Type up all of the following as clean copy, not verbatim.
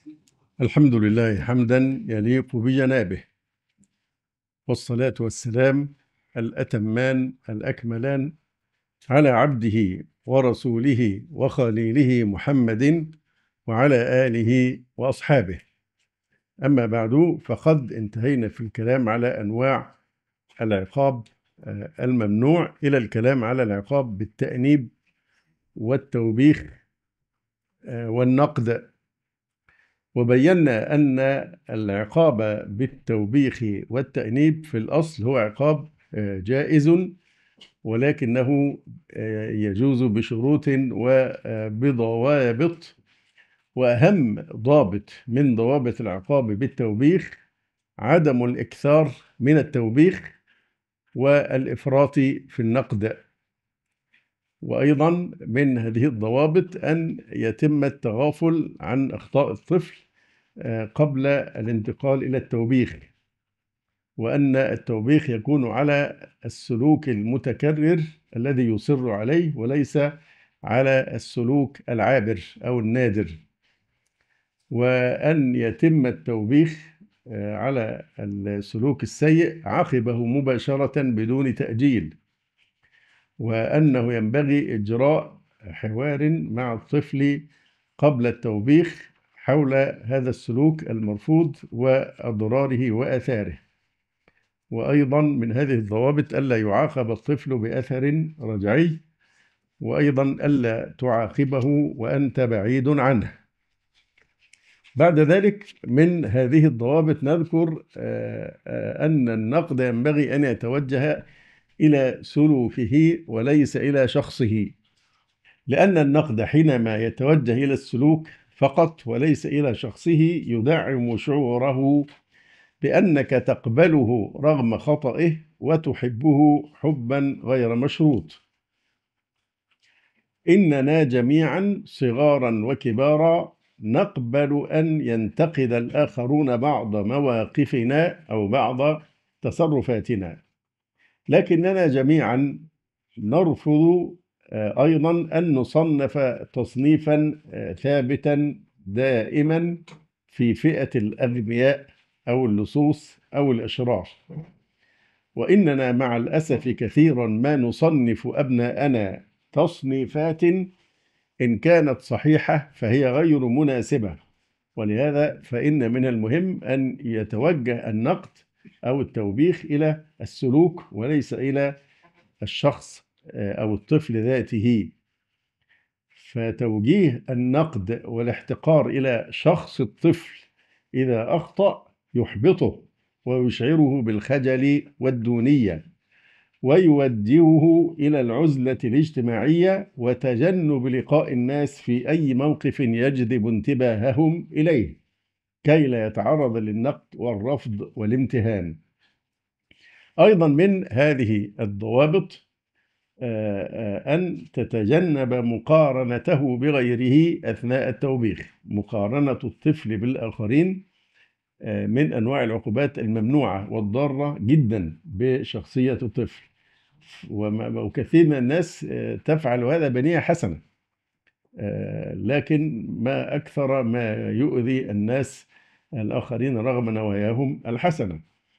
الحمد لله حمدا يليق بجنابه، والصلاة والسلام الأتمان الأكملان على عبده ورسوله وخليله محمد وعلى آله وأصحابه. أما بعد، فقد انتهينا في الكلام على أنواع العقاب الممنوع إلى الكلام على العقاب بالتأنيب والتوبيخ والنقد، وبينا أن العقاب بالتوبيخ والتأنيب في الأصل هو عقاب جائز، ولكنه يجوز بشروط وبضوابط. وأهم ضابط من ضوابط العقاب بالتوبيخ عدم الإكثار من التوبيخ والإفراط في النقد. وأيضا من هذه الضوابط أن يتم التغافل عن أخطاء الطفل قبل الانتقال إلى التوبيخ، وأن التوبيخ يكون على السلوك المتكرر الذي يصر عليه وليس على السلوك العابر أو النادر، وأن يتم التوبيخ على السلوك السيء عقبه مباشرة بدون تأجيل، وأنه ينبغي إجراء حوار مع الطفل قبل التوبيخ حول هذا السلوك المرفوض وأضراره وآثاره. وأيضا من هذه الضوابط ألا يعاقب الطفل بأثر رجعي، وأيضا ألا تعاقبه وأنت بعيد عنه. بعد ذلك من هذه الضوابط نذكر أن النقد ينبغي أن يتوجه إلى سلوكه وليس إلى شخصه، لأن النقد حينما يتوجه إلى السلوك فقط وليس إلى شخصه يدعم شعوره بأنك تقبله رغم خطئه وتحبه حبا غير مشروط. إننا جميعا صغارا وكبارا نقبل أن ينتقد الآخرون بعض مواقفنا أو بعض تصرفاتنا، لكننا جميعا نرفض أيضا أن نصنف تصنيفا ثابتا دائما في فئة الأغبياء أو اللصوص أو الأشرار. وإننا مع الأسف كثيرا ما نصنف أبناءنا تصنيفات إن كانت صحيحة فهي غير مناسبة، ولهذا فإن من المهم أن يتوجه النقد أو التوبيخ إلى السلوك وليس إلى الشخص أو الطفل ذاته. فتوجيه النقد والاحتقار إلى شخص الطفل إذا أخطأ يحبطه ويشعره بالخجل والدونية، ويوجهه إلى العزلة الاجتماعية وتجنب لقاء الناس في أي موقف يجذب انتباههم إليه كي لا يتعرض للنقد والرفض والامتهان. أيضا من هذه الضوابط أن تتجنب مقارنته بغيره أثناء التوبيخ. مقارنة الطفل بالآخرين من أنواع العقوبات الممنوعة والضارة جدا بشخصية الطفل، وكثير من الناس تفعل هذا بنية حسنة، لكن ما أكثر ما يؤذي الناس الآخرين رغم نواياهم الحسنة.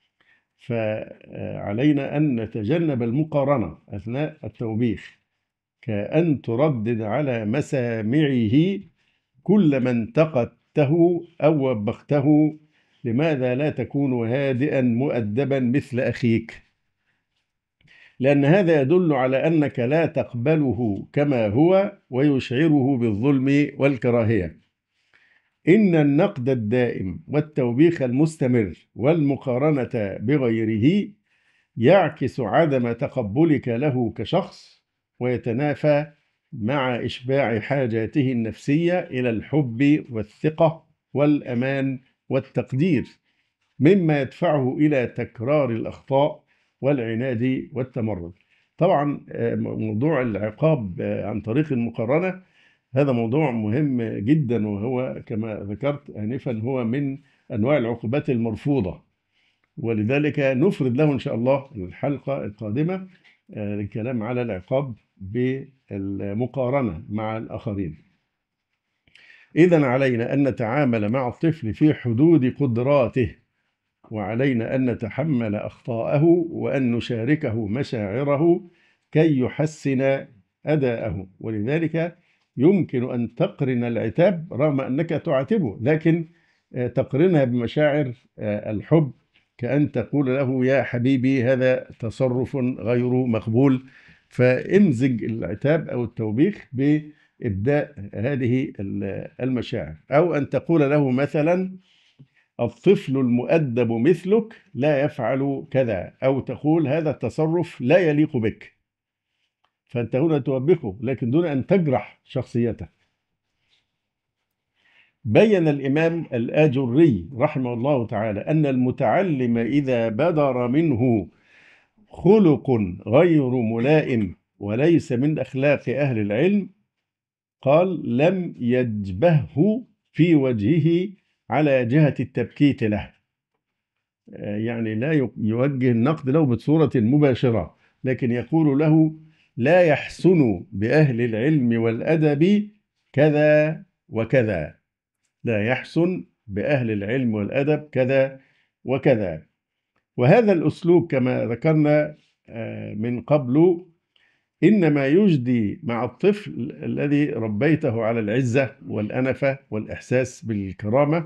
فعلينا أن نتجنب المقارنة أثناء التوبيخ، كأن تردد على مسامعه كل من انتقدته أو وبخته: لماذا لا تكون هادئا مؤدبا مثل أخيك؟ لأن هذا يدل على أنك لا تقبله كما هو ويشعره بالظلم والكراهية. إن النقد الدائم والتوبيخ المستمر والمقارنة بغيره يعكس عدم تقبلك له كشخص، ويتنافى مع إشباع حاجاته النفسية إلى الحب والثقة والأمان والتقدير، مما يدفعه إلى تكرار الأخطاء والعناد والتمرد. طبعا موضوع العقاب عن طريق المقارنة هذا موضوع مهم جدا، وهو كما ذكرت آنفا هو من أنواع العقوبات المرفوضة، ولذلك نفرد له إن شاء الله الحلقة القادمة الكلام على العقاب بالمقارنة مع الآخرين. إذن علينا أن نتعامل مع الطفل في حدود قدراته، وعلينا أن نتحمل أخطاءه وأن نشاركه مشاعره كي يحسن أداءه. ولذلك يمكن أن تقرن العتاب رغم أنك تعاتبه، لكن تقرنها بمشاعر الحب، كأن تقول له يا حبيبي هذا تصرف غير مقبول، فامزج العتاب أو التوبيخ بإبداء هذه المشاعر. أو أن تقول له مثلا الطفل المؤدب مثلك لا يفعل كذا، أو تقول هذا التصرف لا يليق بك، فأنت هنا توبخه لكن دون أن تجرح شخصيته. بين الإمام الآجري رحمه الله تعالى أن المتعلم إذا بدر منه خلق غير ملائم وليس من أخلاق أهل العلم، قال لم يجبهه في وجهه على جهة التبكيت له، يعني لا يوجه النقد له بصورة مباشرة، لكن يقول له لا يحسن بأهل العلم والأدب كذا وكذا، لا يحسن بأهل العلم والأدب كذا وكذا. وهذا الأسلوب كما ذكرنا من قبل إنما يجدي مع الطفل الذي ربيته على العزة والأنفة والإحساس بالكرامة،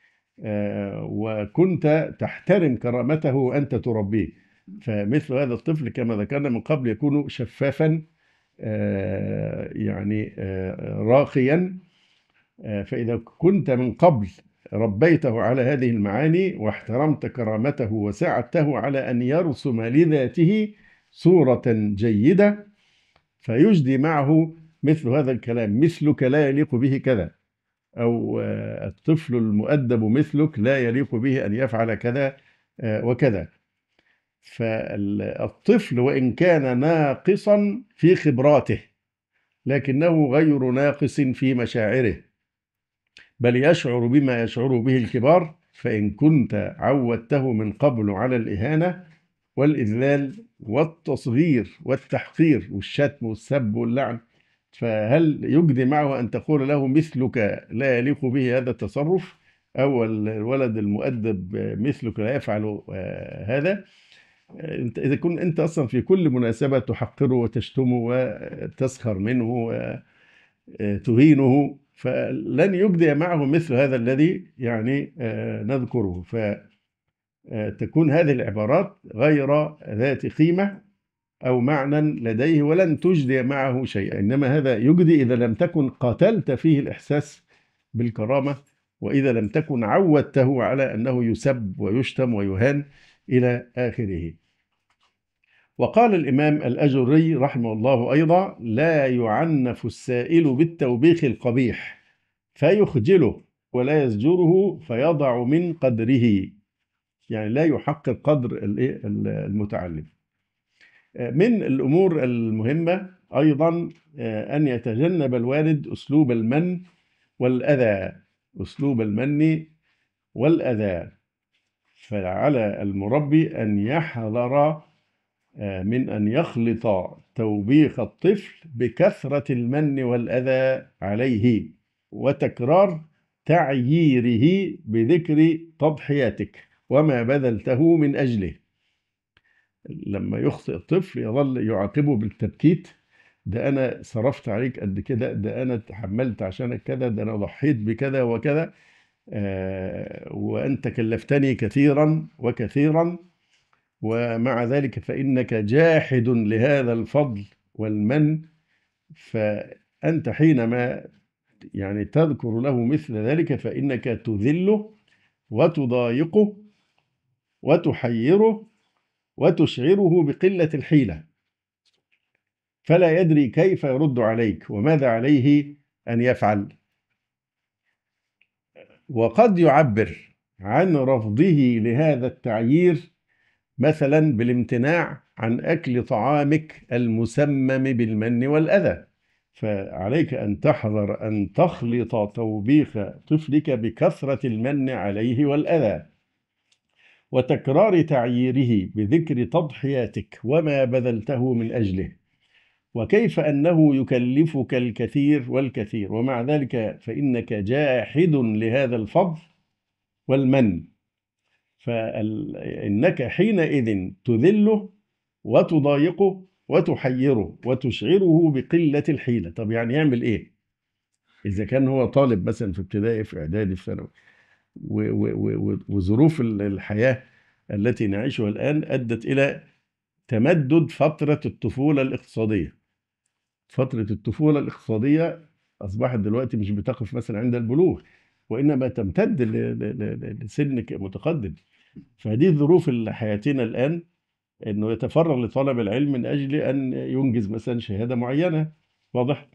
وكنت تحترم كرامته وأنت تربيه. فمثل هذا الطفل كما ذكرنا من قبل يكون شفافا، يعني راقيا. فإذا كنت من قبل ربيته على هذه المعاني واحترمت كرامته وساعدته على أن يرسم لذاته صورة جيدة، فيجدي معه مثل هذا الكلام، مثلك لا يليق به كذا، أو الطفل المؤدب مثلك لا يليق به أن يفعل كذا وكذا. فالطفل وإن كان ناقصا في خبراته لكنه غير ناقص في مشاعره، بل يشعر بما يشعر به الكبار. فإن كنت عودته من قبل على الإهانة والإذلال والتصغير والتحقير والشتم والسب واللعن، فهل يجدي معه أن تقول له مثلك لا يليق به هذا التصرف، أو الولد المؤدب مثلك لا يفعل هذا؟ إذا كنت أنت أصلا في كل مناسبة تحقره وتشتمه وتسخر منه وتهينه، فلن يجدي معه مثل هذا الذي يعني نذكره. فتكون هذه العبارات غير ذات قيمة أو معنى لديه ولن تجدي معه شيئا، إنما هذا يجدي إذا لم تكن قاتلت فيه الإحساس بالكرامة، وإذا لم تكن عودته على أنه يسب ويشتم ويهان إلى آخره. وقال الإمام الأجري رحمه الله أيضا لا يعنف السائل بالتوبيخ القبيح فيخجله ولا يزجره فيضع من قدره، يعني لا يحقر قدر المتعلم. من الأمور المهمة أيضا أن يتجنب الوالد أسلوب المن والأذى، أسلوب المن والأذى. فعلى المربي أن يحذر من أن يخلط توبيخ الطفل بكثرة المن والأذى عليه وتكرار تعييره بذكر تضحياتك وما بذلته من أجله. لما يخطئ الطفل يظل يعاقبه بالتبكيت، ده أنا صرفت عليك قد كده، ده أنا تحملت عشانك كذا، ده أنا ضحيت بكذا وكذا، وأنت كلفتني كثيرا وكثيرا، ومع ذلك فإنك جاحد لهذا الفضل والمن. فأنت حينما يعني تذكر له مثل ذلك فإنك تذله وتضايقه وتحيره وتشعره بقلة الحيلة، فلا يدري كيف يرد عليك وماذا عليه أن يفعل. وقد يعبر عن رفضه لهذا التعيير مثلا بالامتناع عن أكل طعامك المسمم بالمن والأذى. فعليك أن تحذر أن تخلط توبيخ طفلك بكثرة المن عليه والأذى وتكرار تعييره بذكر تضحياتك وما بذلته من أجله. وكيف أنه يكلفك الكثير والكثير، ومع ذلك فإنك جاحد لهذا الفضل والمن، فإنك حينئذ تذله وتضايقه وتحيره وتشعره بقلة الحيلة. طب يعني يعمل إيه؟ إذا كان هو طالب مثلا في ابتدائي، في إعدادي، في ثانوي، وظروف الحياة التي نعيشها الآن أدت إلى تمدد فترة الطفولة الاقتصادية. فترة الطفولة الاقتصادية أصبحت دلوقتي مش بتقف مثلا عند البلوغ، وإنما تمتد لسن متقدم. فهذه الظروف اللي حياتنا الآن، إنه يتفرغ لطلب العلم من أجل أن ينجز مثلا شهادة معينة. واضح؟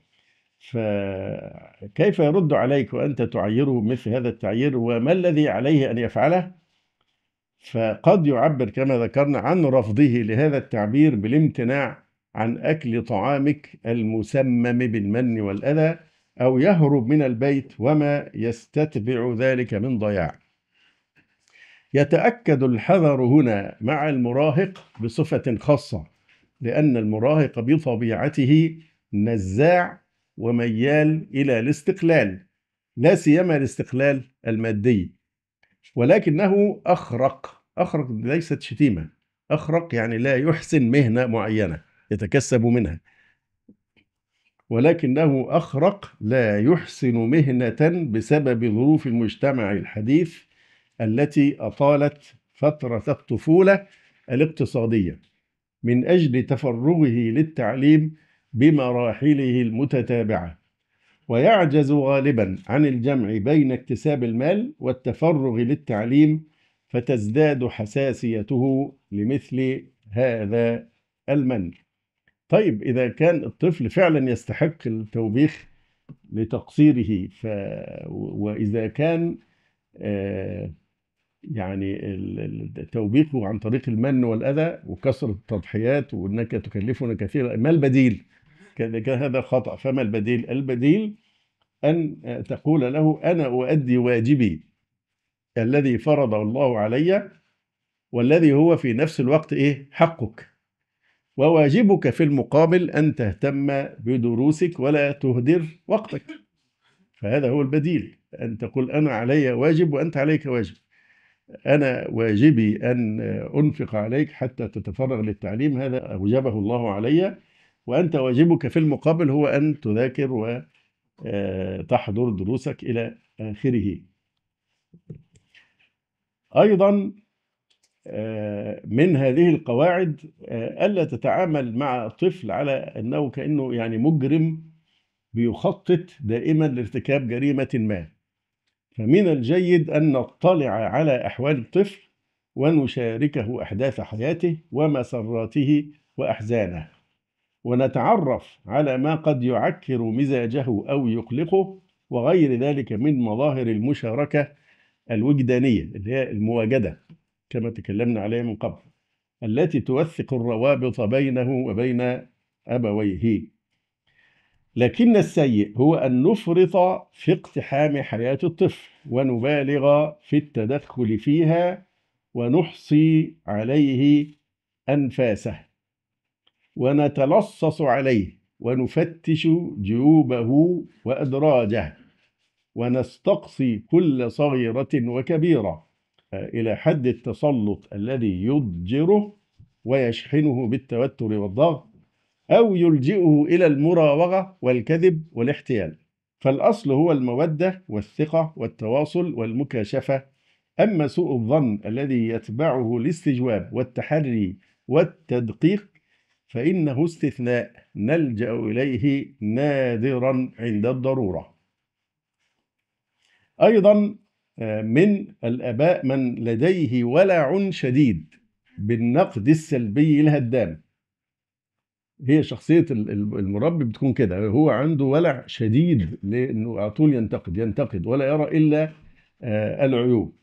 فكيف يرد عليك وأنت تعيره مثل هذا التعيير، وما الذي عليه أن يفعله؟ فقد يعبر كما ذكرنا عن رفضه لهذا التعبير بالامتناع عن أكل طعامك المسمم بالمن والأذى، أو يهرب من البيت وما يستتبع ذلك من ضياع. يتأكد الحذر هنا مع المراهق بصفة خاصة، لأن المراهق بطبيعته نزاع وميال إلى الاستقلال، لا سيما الاستقلال المادي، ولكنه أخرق. أخرق ليست شتيمة، أخرق يعني لا يحسن مهنة معينة يتكسب منها، ولكنه أخرق لا يحسن مهنة بسبب ظروف المجتمع الحديث التي أطالت فترة الطفولة الاقتصادية من أجل تفرغه للتعليم بمراحله المتتابعة، ويعجز غالبا عن الجمع بين اكتساب المال والتفرغ للتعليم، فتزداد حساسيته لمثل هذا المن. طيب إذا كان الطفل فعلا يستحق التوبيخ لتقصيره، وإذا كان يعني توبيخه عن طريق المن والأذى وكسر التضحيات وأنك تكلفنا كثيرا، ما البديل؟ كان هذا خطأ. فما البديل؟ البديل أن تقول له: أنا أؤدي واجبي الذي فرضه الله علي، والذي هو في نفس الوقت حقك، وواجبك في المقابل أن تهتم بدروسك ولا تهدر وقتك. فهذا هو البديل، أن تقول: أنا علي واجب وأنت عليك واجب. أنا واجبي أن أنفق عليك حتى تتفرغ للتعليم، هذا أوجبه الله علي، وأنت واجبك في المقابل هو أن تذاكر وتحضر دروسك إلى آخره. أيضا من هذه القواعد ألا تتعامل مع طفل على أنه كأنه يعني مجرم بيخطط دائما لارتكاب جريمة ما. فمن الجيد أن نطلع على أحوال الطفل ونشاركه أحداث حياته ومسراته وأحزانه، ونتعرف على ما قد يعكر مزاجه أو يقلقه، وغير ذلك من مظاهر المشاركة الوجدانية اللي هي المواجدة كما تكلمنا عليها من قبل، التي توثق الروابط بينه وبين أبويه. لكن السيء هو أن نفرط في اقتحام حياة الطفل ونبالغ في التدخل فيها ونحصي عليه أنفاسه ونتلصص عليه ونفتش جيوبه وأدراجه ونستقصي كل صغيرة وكبيرة إلى حد التسلط الذي يضجره ويشحنه بالتوتر والضغط، أو يلجئه إلى المراوغة والكذب والاحتيال. فالأصل هو المودة والثقة والتواصل والمكاشفة، أما سوء الظن الذي يتبعه الاستجواب والتحري والتدقيق فإنه استثناء نلجأ إليه نادرا عند الضرورة. أيضا من الآباء من لديه ولع شديد بالنقد السلبي الهدام. هي شخصية المربي بتكون كده، هو عنده ولع شديد لأنه على طول ينتقد ولا يرى إلا العيوب،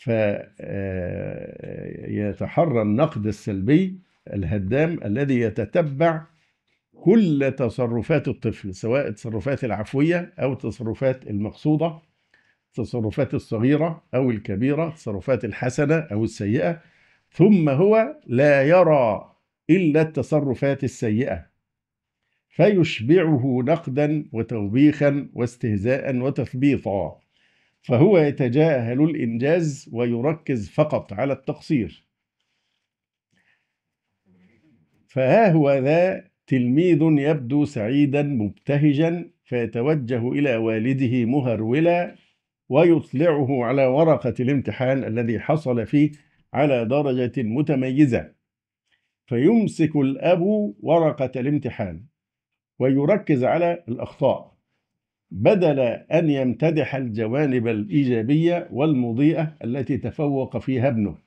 فيتحرى النقد السلبي الهدام الذي يتتبع كل تصرفات الطفل، سواء التصرفات العفوية أو التصرفات المقصودة، التصرفات الصغيرة أو الكبيرة، التصرفات الحسنة أو السيئة، ثم هو لا يرى إلا التصرفات السيئة، فيشبعه نقدا وتوبيخا واستهزاء وتثبيطا، فهو يتجاهل الإنجاز ويركز فقط على التقصير. فها هو ذا تلميذ يبدو سعيدا مبتهجا، فيتوجه إلى والده مهرولا ويطلعه على ورقة الامتحان الذي حصل فيه على درجة متميزة، فيمسك الأب ورقة الامتحان ويركز على الأخطاء بدل أن يمتدح الجوانب الإيجابية والمضيئة التي تفوق فيها ابنه.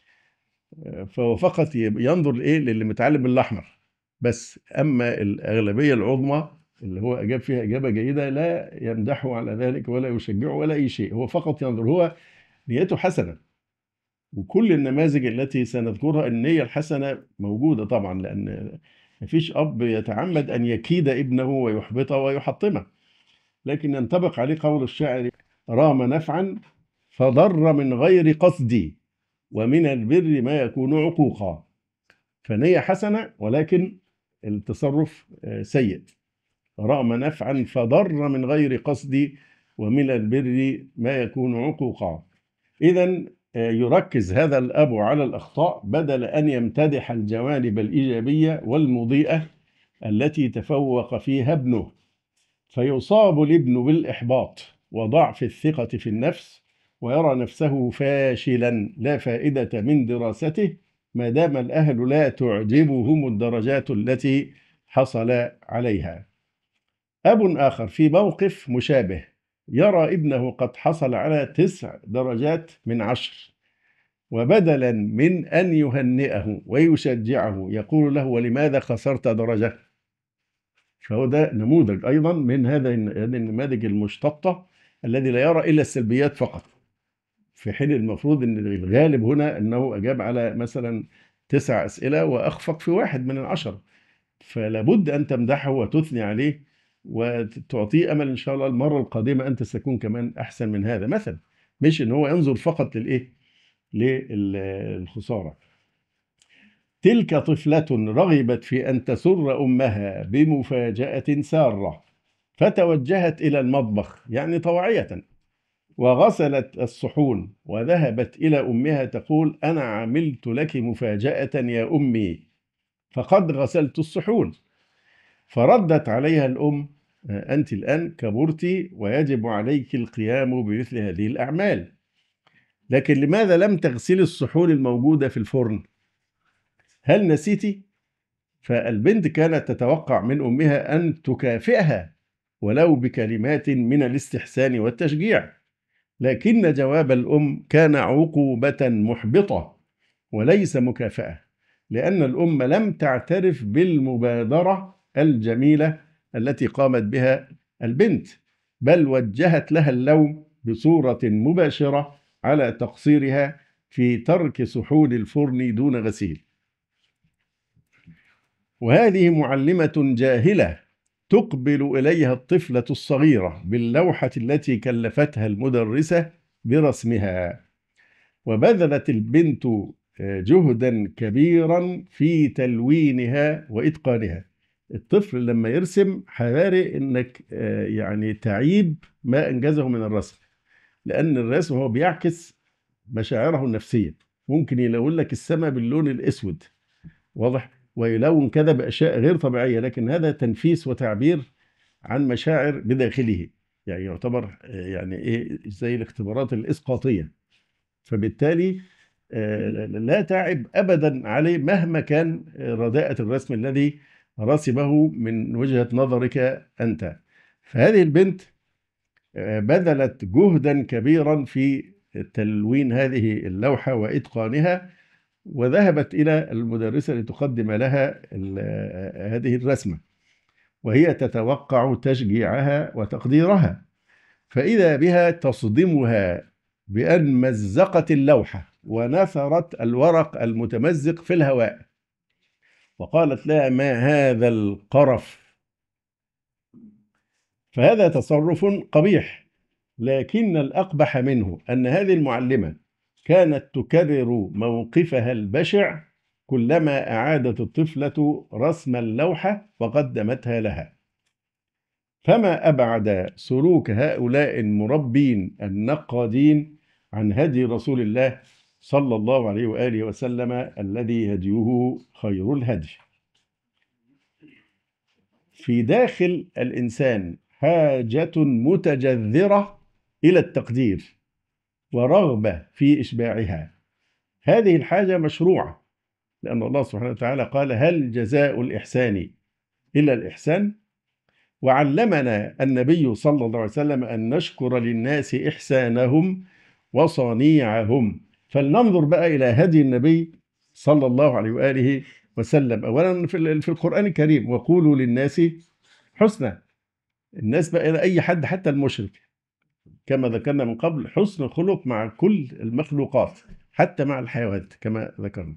فهو فقط ينظر للي متعلم بالأحمر بس، أما الأغلبية العظمى اللي هو أجاب فيها إجابة جيدة لا يمدحه على ذلك ولا يشجعه ولا أي شيء، هو فقط ينظر، هو نيته حسنة. وكل النماذج التي سنذكرها النية الحسنة موجودة طبعا، لأن مفيش أب يتعمد أن يكيد ابنه ويحبطه ويحطمه، لكن ينطبق عليه قول الشاعر: رام نفعا فضر من غير قصدي، ومن البر ما يكون عقوقا. فنية حسنة ولكن التصرف سيء. رام نفعا فضر من غير قصدي، ومن البر ما يكون عقوقا. إذن يركز هذا الأب على الأخطاء بدل أن يمتدح الجوانب الإيجابية والمضيئة التي تفوق فيها ابنه، فيصاب الابن بالإحباط وضعف الثقة في النفس، ويرى نفسه فاشلا لا فائدة من دراسته ما دام الأهل لا تعجبهم الدرجات التي حصل عليها. أب آخر في موقف مشابه يرى ابنه قد حصل على 9 درجات من 10، وبدلا من أن يهنئه ويشجعه يقول له: ولماذا خسرت درجة؟ فهو ده نموذج أيضا من هذه النماذج المشتطة الذي لا يرى إلا السلبيات فقط، في حين المفروض أن الغالب هنا أنه أجاب على مثلا 9 أسئلة وأخفق في 1 من 10، فلابد أن تمدحه وتثني عليه وتعطيه أمل إن شاء الله المرة القادمة أنت ستكون كمان أحسن من هذا مثلا، مش إن هو ينظر فقط للخسارة. تلك طفلة رغبت في أن تسر أمها بمفاجأة سارة، فتوجهت إلى المطبخ يعني طواعية وغسلت الصحون، وذهبت إلى أمها تقول: أنا عملت لك مفاجأة يا أمي، فقد غسلت الصحون. فردت عليها الأم: أنت الآن كبرت ويجب عليك القيام بمثل هذه الأعمال، لكن لماذا لم تغسلي الصحون الموجودة في الفرن؟ هل نسيتي؟ فالبنت كانت تتوقع من أمها أن تكافئها ولو بكلمات من الاستحسان والتشجيع، لكن جواب الأم كان عقوبة محبطة وليس مكافأة، لأن الأم لم تعترف بالمبادرة الجميلة التي قامت بها البنت، بل وجهت لها اللوم بصورة مباشرة على تقصيرها في ترك صحون الفرن دون غسيل. وهذه معلمة جاهلة تقبل إليها الطفلة الصغيرة باللوحة التي كلفتها المدرسة برسمها، وبذلت البنت جهدا كبيرا في تلوينها وإتقانها. الطفل لما يرسم حذاري إنك يعني تعيب ما أنجزه من الرسم، لأن الرسم هو بيعكس مشاعره النفسية، ممكن يلون لك السماء باللون الأسود واضح، ويلون كذا بأشياء غير طبيعية، لكن هذا تنفيس وتعبير عن مشاعر بداخله، يعني يعتبر يعني إيه زي الاختبارات الإسقاطية. فبالتالي لا تعب أبدا عليه مهما كان رداءة الرسم الذي رسمه من وجهة نظرك أنت. فهذه البنت بذلت جهدا كبيرا في تلوين هذه اللوحة وإتقانها، وذهبت إلى المدرسة لتقدم لها هذه الرسمة، وهي تتوقع تشجيعها وتقديرها، فإذا بها تصدمها بأن مزقت اللوحة ونثرت الورق المتمزق في الهواء، وقالت لها: ما هذا القرف؟ فهذا تصرف قبيح، لكن الأقبح منه أن هذه المعلمة كانت تكرر موقفها البشع كلما أعادت الطفلة رسم اللوحة وقدمتها لها. فما أبعد سلوك هؤلاء المربين النقادين عن هدي رسول الله صلى الله عليه وآله وسلم الذي هديه خير الهدي. في داخل الإنسان حاجة متجذرة إلى التقدير ورغبة في إشباعها. هذه الحاجة مشروعة، لأن الله سبحانه وتعالى قال: هل جزاء الإحسان إلا الإحسان؟ وعلمنا النبي صلى الله عليه وسلم أن نشكر للناس إحسانهم وصنيعهم. فلننظر بقى إلى هدي النبي صلى الله عليه وآله وسلم. أولا في القرآن الكريم: وقولوا للناس حسنا. الناس بقى إلى أي حد، حتى المشرك، كما ذكرنا من قبل، حسن الخلق مع كل المخلوقات حتى مع الحيوانات كما ذكرنا.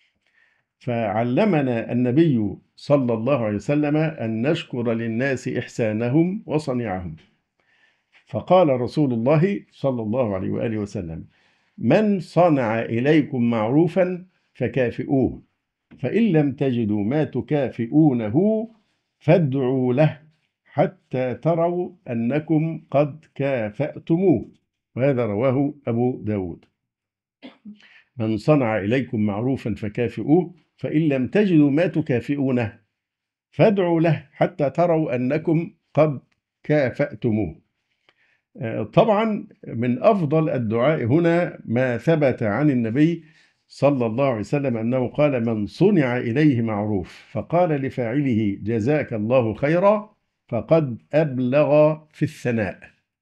فعلمنا النبي صلى الله عليه وسلم أن نشكر للناس إحسانهم وصنيعهم. فقال رسول الله صلى الله عليه وآله وسلم: من صنع إليكم معروفا فكافئوه، فإن لم تجدوا ما تكافئونه فادعوا له حتى تروا أنكم قد كافأتموه. وهذا رواه أبو داود. من صنع إليكم معروفا فكافئوه، فإن لم تجدوا ما تكافئونه فادعوا له حتى تروا أنكم قد كافأتموه. طبعا من أفضل الدعاء هنا ما ثبت عن النبي صلى الله عليه وسلم أنه قال: من صنع إليه معروف فقال لفاعله جزاك الله خيرا فقد أبلغ في الثناء.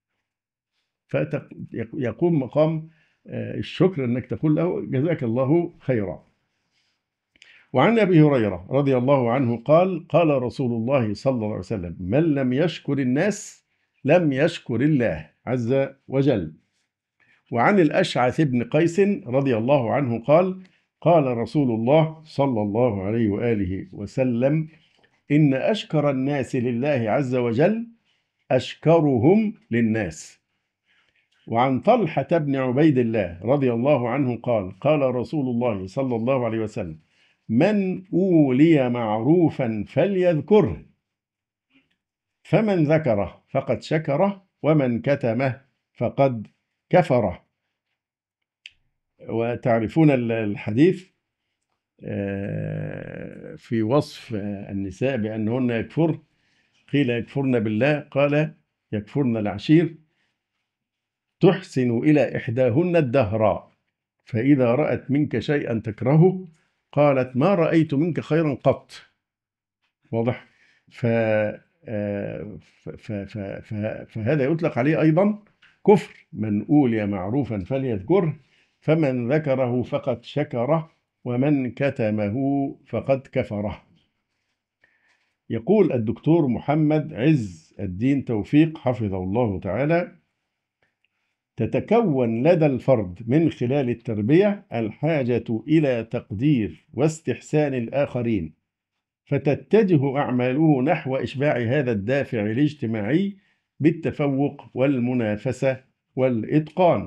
فيقوم مقام الشكر أنك تقول له جزاك الله خيرا. وعن أبي هريرة رضي الله عنه قال: قال رسول الله صلى الله عليه وسلم: من لم يشكر الناس لم يشكر الله عز وجل. وعن الأشعث بن قيس رضي الله عنه قال: قال رسول الله صلى الله عليه وآله وسلم: إن أشكر الناس لله عز وجل أشكرهم للناس. وعن طلحة بن عبيد الله رضي الله عنه قال: قال رسول الله صلى الله عليه وسلم: من أولي معروفا فليذكره، فمن ذكره فقد شكره، ومن كتمه فقد كفره. وتعرفون الحديث في وصف النساء بأنهن يكفر، قيل يكفرن بالله، قال يكفرن العشير، تحسن إلى إحداهن الدهر، فإذا رأت منك شيئا تكرهه قالت ما رأيت منك خيرا قط. واضح؟ فهذا يطلق عليه أيضا كفر. من أولي معروفا فليذكره، فمن ذكره فقد شكره، ومن كتمه فقد كفره. يقول الدكتور محمد عز الدين توفيق حفظه الله تعالى: تتكون لدى الفرد من خلال التربية الحاجة إلى تقدير واستحسان الآخرين، فتتجه أعماله نحو إشباع هذا الدافع الاجتماعي بالتفوق والمنافسة والإتقان.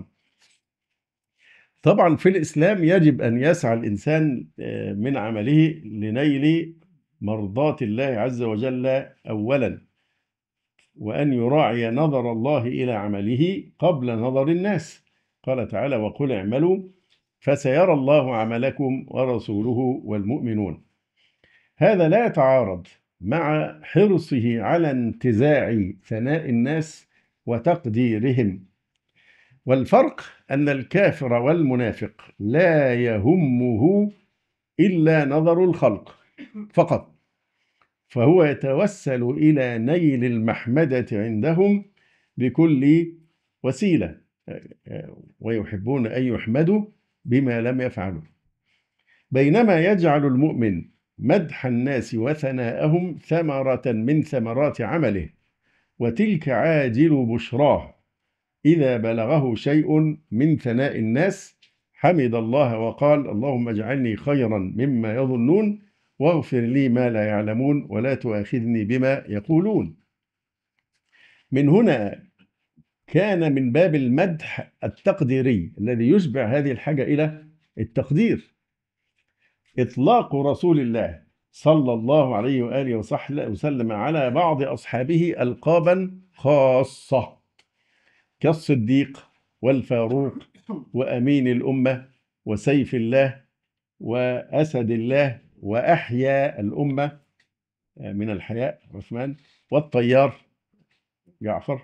طبعا في الإسلام يجب أن يسعى الإنسان من عمله لنيل مرضاة الله عز وجل أولا، وأن يراعي نظر الله إلى عمله قبل نظر الناس. قال تعالى: وقل اعملوا فسيرى الله عملكم ورسوله والمؤمنون. هذا لا يتعارض مع حرصه على انتزاع ثناء الناس وتقديرهم. والفرق أن الكافر والمنافق لا يهمه إلا نظر الخلق فقط، فهو يتوسل إلى نيل المحمدة عندهم بكل وسيلة، ويحبون أن يحمدوا بما لم يفعلوا. بينما يجعل المؤمن مدح الناس وثناءهم ثمرة من ثمرات عمله، وتلك عاجل بشراه إذا بلغه شيء من ثناء الناس حمد الله وقال: اللهم اجعلني خيرا مما يظنون، واغفر لي ما لا يعلمون، ولا تؤاخذني بما يقولون. من هنا كان من باب المدح التقديري الذي يشبع هذه الحاجة إلى التقدير. إطلاق رسول الله صلى الله عليه وآله وسلم على بعض أصحابه ألقابا خاصة كالصديق والفاروق وأمين الأمة وسيف الله وأسد الله وأحيا الأمة من الحياء عثمان والطيار جعفر.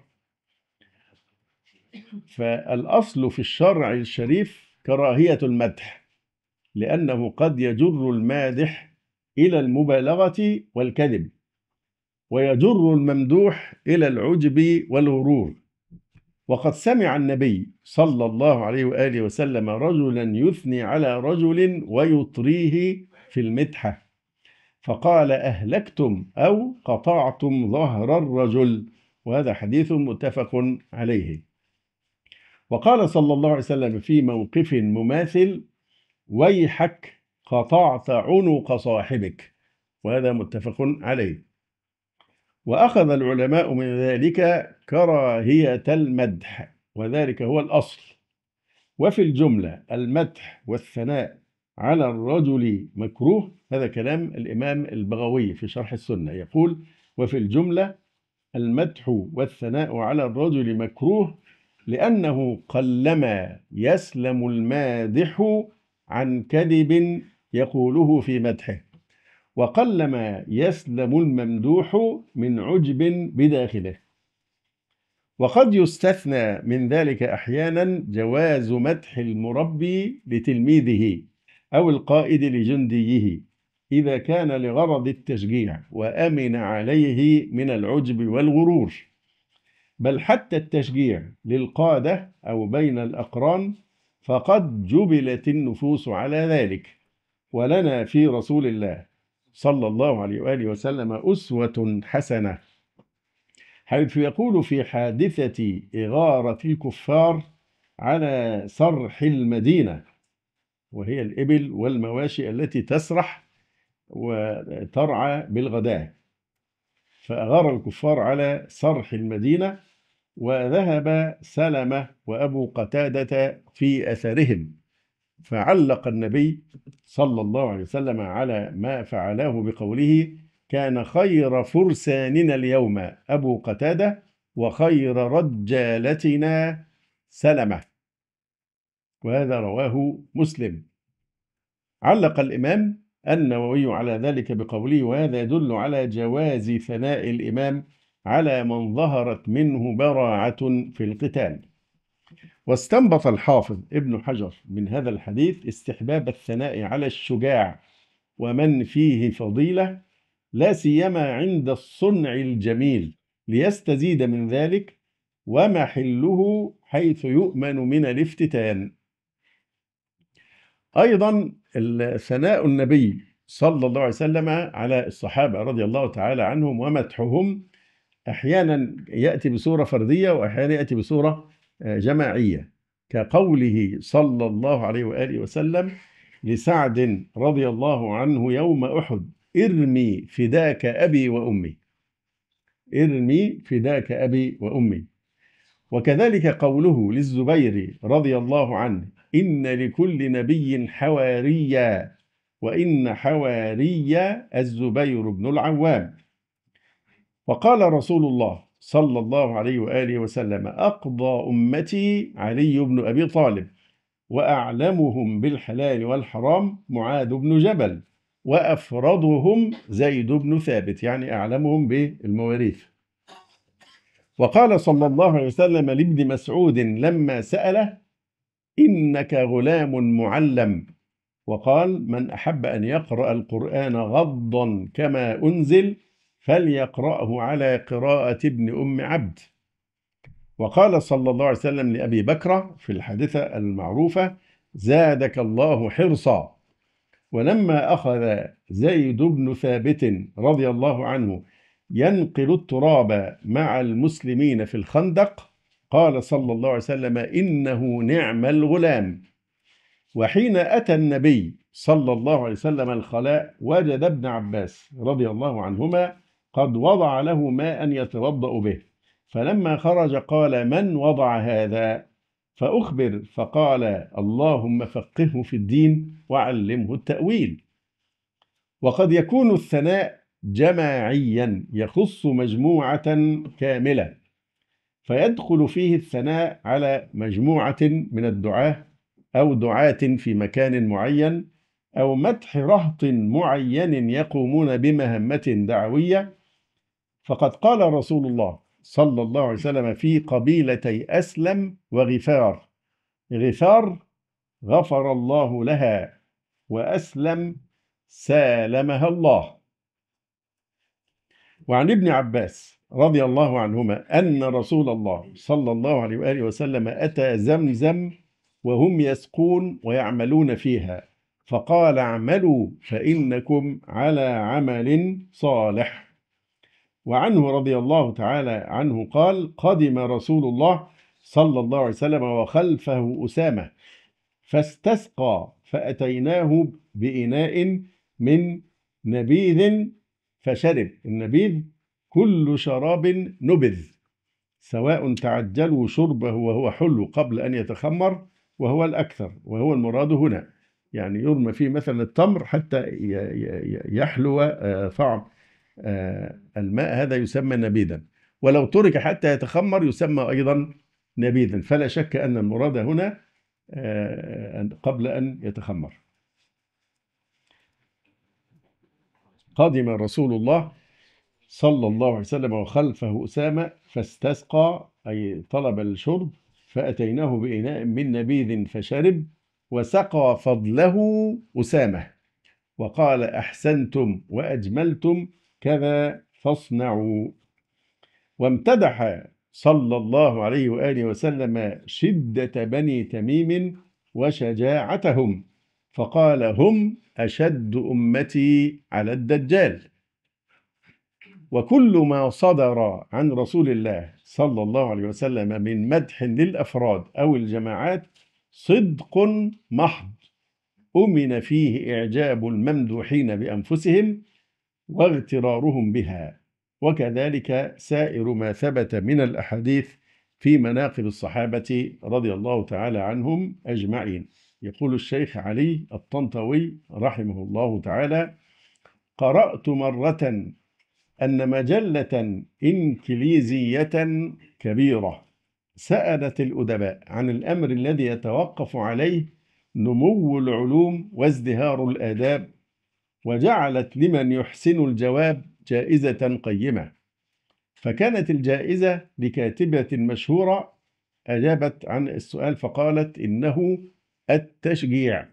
فالأصل في الشرع الشريف كراهية المدح، لأنه قد يجر المادح إلى المبالغة والكذب، ويجر الممدوح إلى العجب والغرور. وقد سمع النبي صلى الله عليه وآله وسلم رجلا يثني على رجل ويطريه في المدحة، فقال: أهلكتم أو قطعتم ظهر الرجل. وهذا حديث متفق عليه. وقال صلى الله عليه وسلم في موقف مماثل: ويحك قطعت عنق صاحبك. وهذا متفق عليه. وأخذ العلماء من ذلك كراهية المدح، وذلك هو الأصل. وفي الجملة المدح والثناء على الرجل مكروه. هذا كلام الإمام البغوي في شرح السنة، يقول: وفي الجملة المدح والثناء على الرجل مكروه، لأنه قلما يسلم المادح عن كذب يقوله في مدحه، وقلما يسلم الممدوح من عجب بداخله. وقد يستثنى من ذلك أحيانا جواز مدح المربي لتلميذه أو القائد لجنديه إذا كان لغرض التشجيع وأمن عليه من العجب والغرور. بل حتى التشجيع للقادة أو بين الأقران فقد جبلت النفوس على ذلك. ولنا في رسول الله صلى الله عليه وآله وسلم أسوة حسنة، حيث يقول في حادثة إغارة الكفار على صرح المدينة، وهي الإبل والمواشي التي تسرح وترعى بالغداء، فأغار الكفار على صرح المدينة، وذهب سلمة وأبو قتادة في أثرهم، فعلق النبي صلى الله عليه وسلم على ما فعله بقوله: كان خير فرساننا اليوم أبو قتادة وخير رجالتنا سلمة. وهذا رواه مسلم. علق الإمام النووي على ذلك بقوله: وهذا يدل على جواز ثناء الإمام على من ظهرت منه براعة في القتال. واستنبط الحافظ ابن حجر من هذا الحديث استحباب الثناء على الشجاع ومن فيه فضيلة، لا سيما عند الصنع الجميل، ليستزيد من ذلك، ومحله حيث يؤمن من الافتتان. أيضا ثناء النبي صلى الله عليه وسلم على الصحابة رضي الله تعالى عنهم ومدحهم أحيانا يأتي بصورة فردية وأحيانا يأتي بصورة جماعية، كقوله صلى الله عليه وآله وسلم لسعد رضي الله عنه يوم أحد: ارمي فداك أبي وأمي. ارمي فداك أبي وأمي. وكذلك قوله للزبير رضي الله عنه: إن لكل نبي حواريا، وإن حواري الزبير بن العوام. وقال رسول الله صلى الله عليه وآله وسلم: أقضى أمتي علي بن أبي طالب، وأعلمهم بالحلال والحرام معاذ بن جبل، وأفرضهم زيد بن ثابت، يعني أعلمهم بالمواريث. وقال صلى الله عليه وسلم لابن مسعود لما سأله: إنك غلام معلم. وقال: من أحب أن يقرأ القرآن غضا كما أنزل فليقرأه على قراءة ابن أم عبد. وقال صلى الله عليه وسلم لأبي بكر في الحادثة المعروفة: زادك الله حرصا. ولما أخذ زيد بن ثابت رضي الله عنه ينقل التراب مع المسلمين في الخندق، قال صلى الله عليه وسلم: إنه نعم الغلام. وحين أتى النبي صلى الله عليه وسلم الخلاء وجد ابن عباس رضي الله عنهما قد وضع له ماء يتوضأ به، فلما خرج قال: من وضع هذا؟ فأخبر، فقال: اللهم فقهه في الدين وعلمه التأويل. وقد يكون الثناء جماعيا يخص مجموعة كاملة، فيدخل فيه الثناء على مجموعة من الدعاة أو دعاة في مكان معين، أو مدح رهط معين يقومون بمهمة دعوية. فقد قال رسول الله صلى الله عليه وسلم في قبيلتي أسلم وغفار: غفار غفر الله لها، وأسلم سالمها الله. وعن ابن عباس رضي الله عنهما أن رسول الله صلى الله عليه وآله وسلم أتى زمزم وهم يسقون ويعملون فيها، فقال: اعملوا فإنكم على عمل صالح. وعنه رضي الله تعالى عنه قال: قدم رسول الله صلى الله عليه وسلم وخلفه أسامة، فاستسقى فأتيناه بإناء من نبيذ فشرب. النبيذ كل شراب نبذ، سواء تعجلوا شربه وهو حلو قبل أن يتخمر، وهو الأكثر، وهو المراد هنا، يعني يرمى فيه مثلا التمر حتى يحلو طعم الماء، هذا يسمى نبيذا. ولو ترك حتى يتخمر يسمى أيضا نبيذا. فلا شك أن المراد هنا قبل أن يتخمر. قدم رسول الله صلى الله عليه وسلم وخلفه أسامة، فاستسقى أي طلب الشرب، فأتيناه بإناء من نبيذ فشرب، وسقى فضله أسامة، وقال: أحسنتم وأجملتم، كذا فاصنعوا. وامتدح صلى الله عليه وآله وسلم شدة بني تميم وشجاعتهم، فقال: هم أشد أمتي على الدجال. وكل ما صدر عن رسول الله صلى الله عليه وسلم من مدح للأفراد أو الجماعات صدق محض، أمن فيه إعجاب الممدوحين بأنفسهم واغترارهم بها، وكذلك سائر ما ثبت من الأحاديث في مناقب الصحابة رضي الله تعالى عنهم أجمعين. يقول الشيخ علي الطنطاوي رحمه الله تعالى: قرأت مرة أن مجلة إنكليزية كبيرة سألت الأدباء عن الأمر الذي يتوقف عليه نمو العلوم وازدهار الآداب، وجعلت لمن يحسن الجواب جائزة قيمة. فكانت الجائزة لكاتبة مشهورة أجابت عن السؤال فقالت: إنه التشجيع.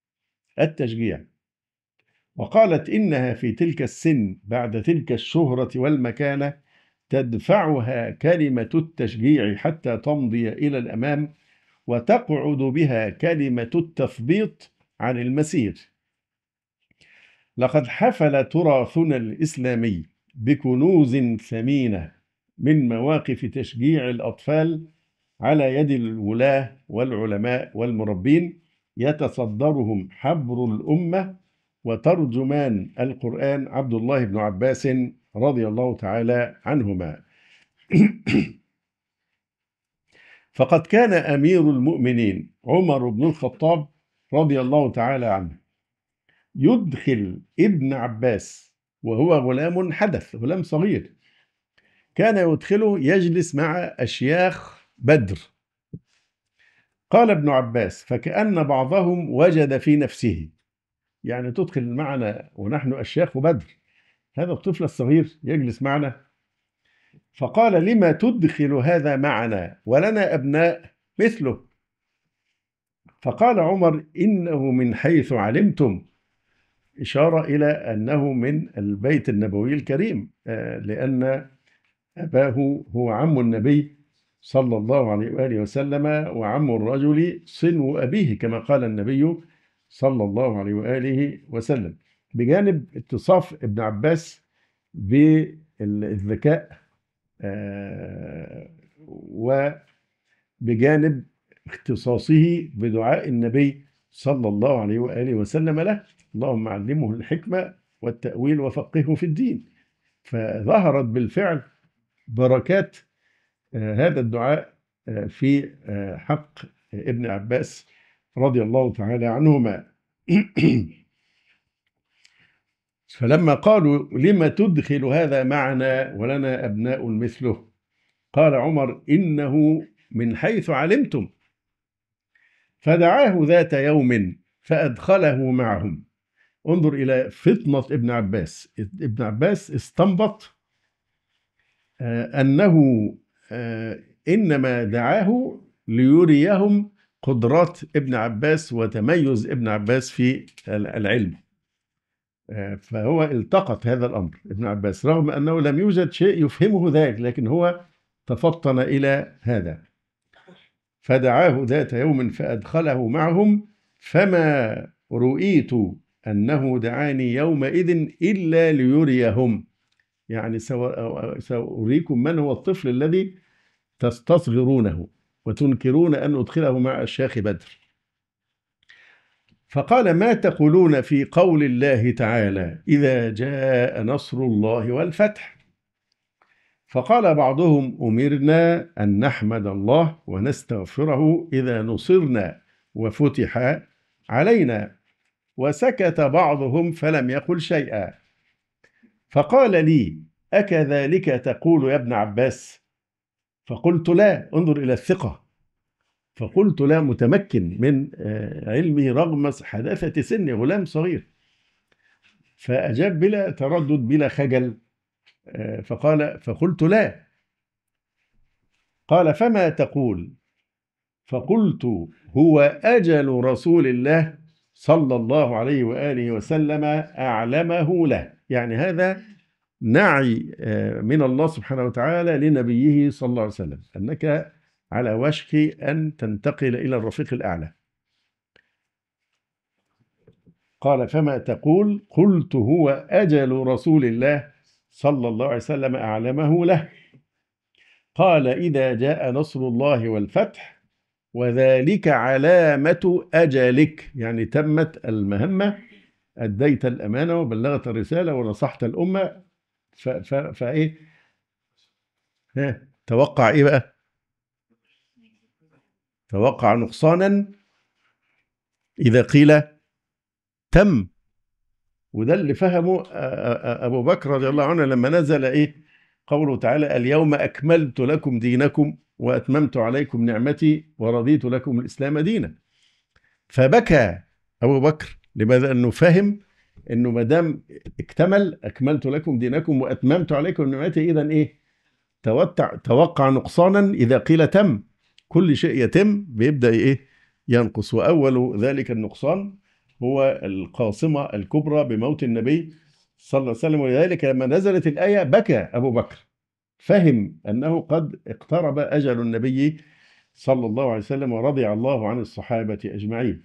وقالت: إنها في تلك السن بعد تلك الشهرة والمكانة تدفعها كلمة التشجيع حتى تمضي إلى الأمام، وتقعد بها كلمة التثبيط عن المسير. لقد حفل تراثنا الإسلامي بكنوز ثمينة من مواقف تشجيع الأطفال على يد الولاة والعلماء والمربين، يتصدرهم حبر الأمة وترجمان القرآن عبد الله بن عباس رضي الله تعالى عنهما. فقد كان أمير المؤمنين عمر بن الخطاب رضي الله تعالى عنه يدخل ابن عباس وهو غلام حدث، غلام صغير، كان يدخله يجلس مع أشياخ بدر. قال ابن عباس: فكأن بعضهم وجد في نفسه، يعني تدخل معنا ونحن أشياخ بدر، هذا الطفل الصغير يجلس معنا. فقال: لما تدخل هذا معنا ولنا أبناء مثله؟ فقال عمر: إنه من حيث علمتم، إشارة إلى أنه من البيت النبوي الكريم، لأن أباه هو عم النبي صلى الله عليه وآله وسلم، وعم الرجل صنو أبيه كما قال النبي صلى الله عليه وآله وسلم. بجانب اتصاف ابن عباس بالذكاء، وبجانب اختصاصه بدعاء النبي صلى الله عليه وآله وسلم له: اللهم علمه الحكمة والتأويل وفقهه في الدين. فظهرت بالفعل بركات هذا الدعاء في حق ابن عباس رضي الله تعالى عنهما. فلما قالوا لم تدخل هذا معنا ولنا أبناء مثله، قال عمر إنه من حيث علمتم. فدعاه ذات يوم فأدخله معهم. انظر إلى فطنة ابن عباس. ابن عباس استنبط أنه إنما دعاه ليريهم قدرات ابن عباس وتميز ابن عباس في العلم. فهو التقط هذا الأمر ابن عباس رغم أنه لم يوجد شيء يفهمه ذلك، لكن هو تفطن إلى هذا. فدعاه ذات يوم فأدخله معهم، فما رؤيت أنه دعاني يومئذ إلا ليريهم، يعني سأريكم من هو الطفل الذي تستصغرونه وتنكرون أن أدخله مع أشياخ بدر. فقال ما تقولون في قول الله تعالى إذا جاء نصر الله والفتح؟ فقال بعضهم أمرنا أن نحمد الله ونستغفره إذا نصرنا وفتح علينا. وسكت بعضهم فلم يقل شيئا. فقال لي أكذلك تقول يا ابن عباس؟ فقلت لا. انظر إلى الثقة. فقلت لا، متمكن من علمه رغم حداثة سن، غلام صغير. فأجاب بلا تردد بلا خجل. فقلت لا. قال فما تقول؟ فقلت هو أجل رسول الله صلى الله عليه وآله وسلم أعلمه له. يعني هذا نعي من الله سبحانه وتعالى لنبيه صلى الله عليه وسلم أنك على وشك أن تنتقل إلى الرفيق الأعلى. قال فما تقول؟ قلت هو أجل رسول الله صلى الله عليه وسلم أعلمه له. قال إذا جاء نصر الله والفتح وذلك علامة أجلك، يعني تمت المهمة، أديت الأمانة وبلغت الرسالة ونصحت الأمة. فإيه توقع إيه بقى؟ توقع نقصانا إذا قيل تم. وده اللي فهمه أبو بكر رضي الله عنه لما نزل إيه قوله تعالى اليوم أكملت لكم دينكم وأتممت عليكم نعمتي ورضيت لكم الإسلام دينا. فبكى أبو بكر. لماذا؟ أنه فهم أنه ما دام اكتمل أكملت لكم دينكم وأتممت عليكم نعمتي، إذن إيه توقع نقصانا إذا قيل تم. كل شيء يتم بيبدأ إيه ينقص، وأول ذلك النقصان هو القاصمة الكبرى بموت النبي صلى الله عليه وسلم. ولذلك لما نزلت الآية بكى أبو بكر، فهم أنه قد اقترب أجل النبي صلى الله عليه وسلم، ورضي الله عن الصحابة أجمعين.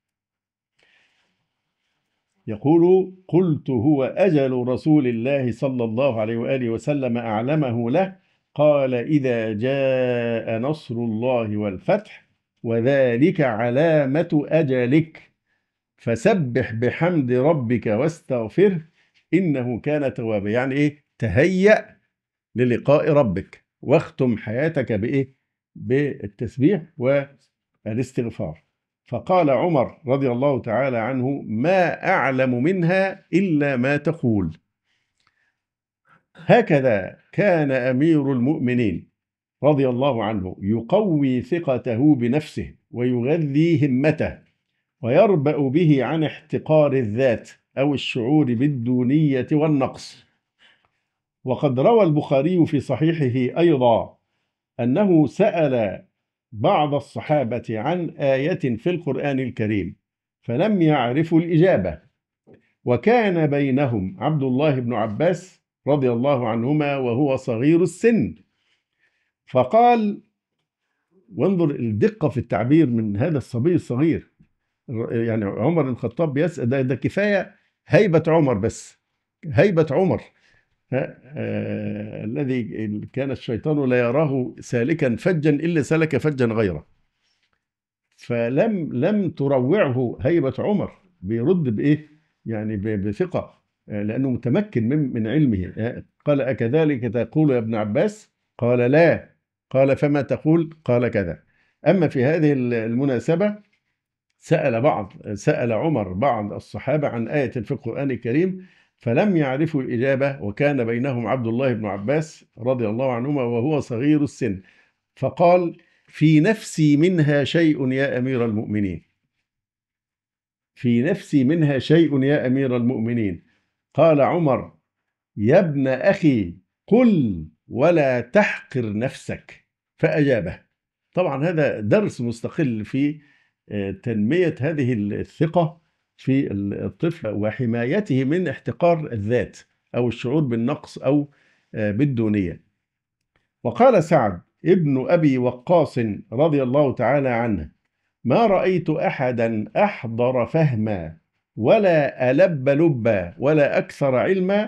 يقول قلت هو أجل رسول الله صلى الله عليه وآله وسلم أعلمه له. قال إذا جاء نصر الله والفتح وذلك علامة أجلك فسبح بحمد ربك واستغفره إنه كان توابا. يعني إيه؟ تهيأ للقاء ربك واختم حياتك بإيه؟ بالتسبيح والاستغفار. فقال عمر رضي الله تعالى عنه ما أعلم منها إلا ما تقول. هكذا كان أمير المؤمنين رضي الله عنه يقوي ثقته بنفسه ويغذي همته ويربأ به عن احتقار الذات أو الشعور بالدونية والنقص. وقد روى البخاري في صحيحه أيضا أنه سأل بعض الصحابة عن آية في القرآن الكريم فلم يعرفوا الإجابة، وكان بينهم عبد الله بن عباس رضي الله عنهما وهو صغير السن. فقال، وانظر الدقة في التعبير من هذا الصبي الصغير، يعني عمر بن الخطاب بيسأل ده كفاية هيبة عمر، بس هيبة عمر الذي كان الشيطان لا يراه سالكا فجا إلا سلك فجا غيره. فلم تروعه هيبة عمر، بيرد بإيه؟ يعني بثقة، لأنه متمكن من علمه. قال أكذلك تقول يا ابن عباس؟ قال لا. قال فما تقول؟ قال كذا. أما في هذه المناسبة سأل عمر بعض الصحابة عن آية في القرآن الكريم فلم يعرفوا الإجابة، وكان بينهم عبد الله بن عباس رضي الله عنهما وهو صغير السن، فقال: في نفسي منها شيء يا أمير المؤمنين، في نفسي منها شيء يا أمير المؤمنين. قال عمر: يا ابن أخي قل ولا تحقر نفسك، فأجابه. طبعا هذا درس مستقل في تنمية هذه الثقة في الطفل وحمايته من احتقار الذات أو الشعور بالنقص أو بالدونية. وقال سعد ابن أبي وقاص رضي الله تعالى عنه: ما رأيت أحدا أحضر فهما ولا ألب لبا ولا أكثر علما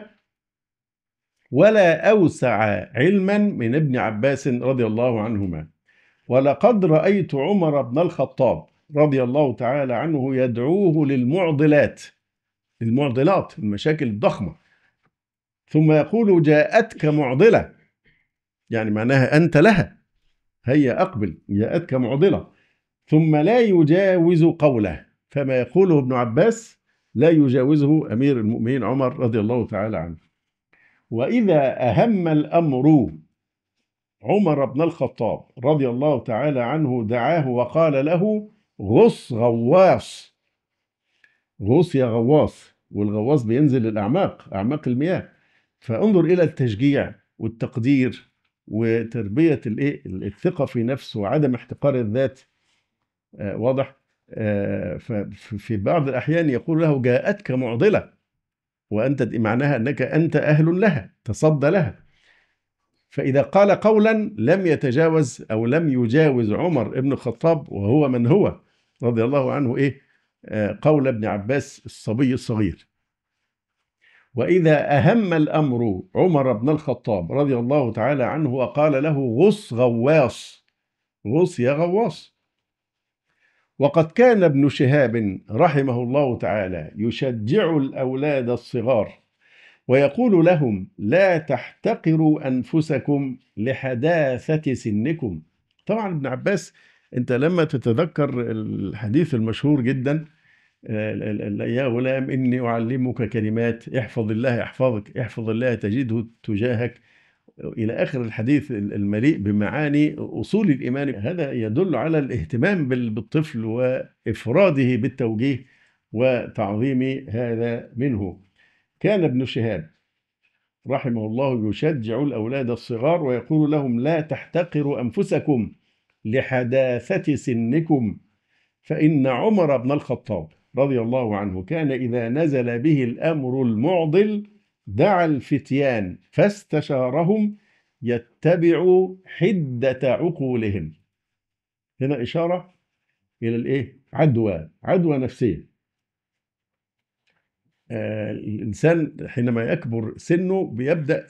ولا أوسع علما من ابن عباس رضي الله عنهما. ولقد رأيت عمر بن الخطاب رضي الله تعالى عنه يدعوه للمعضلات، المشاكل الضخمة، ثم يقول: جاءتك معضلة، يعني معناها أنت لها، هيا أقبل، جاءتك معضلة، ثم لا يجاوز قوله، فما يقوله ابن عباس لا يجاوزه أمير المؤمنين عمر رضي الله تعالى عنه. وإذا أهم الأمر عمر بن الخطاب رضي الله تعالى عنه دعاه وقال له: غص غواص، غوص يا غواص، والغواص بينزل الأعماق، أعماق المياه. فانظر إلى التشجيع والتقدير وتربية الثقة في نفس وعدم احتقار الذات. واضح. ففي بعض الأحيان يقول له: جاءتك معضلة، وأنت معناها أنك أنت أهل لها، تصدى لها. فإذا قال قولا لم يتجاوز أو لم يجاوز عمر بن الخطاب وهو من هو رضي الله عنه قول ابن عباس الصبي الصغير. وإذا أهم الأمر عمر بن الخطاب رضي الله تعالى عنه وقال له: غص غواص، غص يا غواص. وقد كان ابن شهاب رحمه الله تعالى يشجع الأولاد الصغار ويقول لهم: لا تحتقروا أنفسكم لحداثة سنكم. طبعا ابن عباس، أنت لما تتذكر الحديث المشهور جدا: يا غلام إني أعلمك كلمات، احفظ الله يحفظك، احفظ الله تجده تجاهك، إلى آخر الحديث المليء بمعاني أصول الإيمان. هذا يدل على الاهتمام بالطفل وإفراده بالتوجيه وتعظيم هذا منه. كان ابن شهاب رحمه الله يشجع الأولاد الصغار ويقول لهم: لا تحتقروا أنفسكم لحداثة سنكم، فإن عمر بن الخطاب رضي الله عنه كان إذا نزل به الأمر المعضل دعا الفتيان فاستشارهم يتبعوا حدة عقولهم. هنا إشارة إلى عدوى نفسية. الإنسان حينما يكبر سنه بيبدأ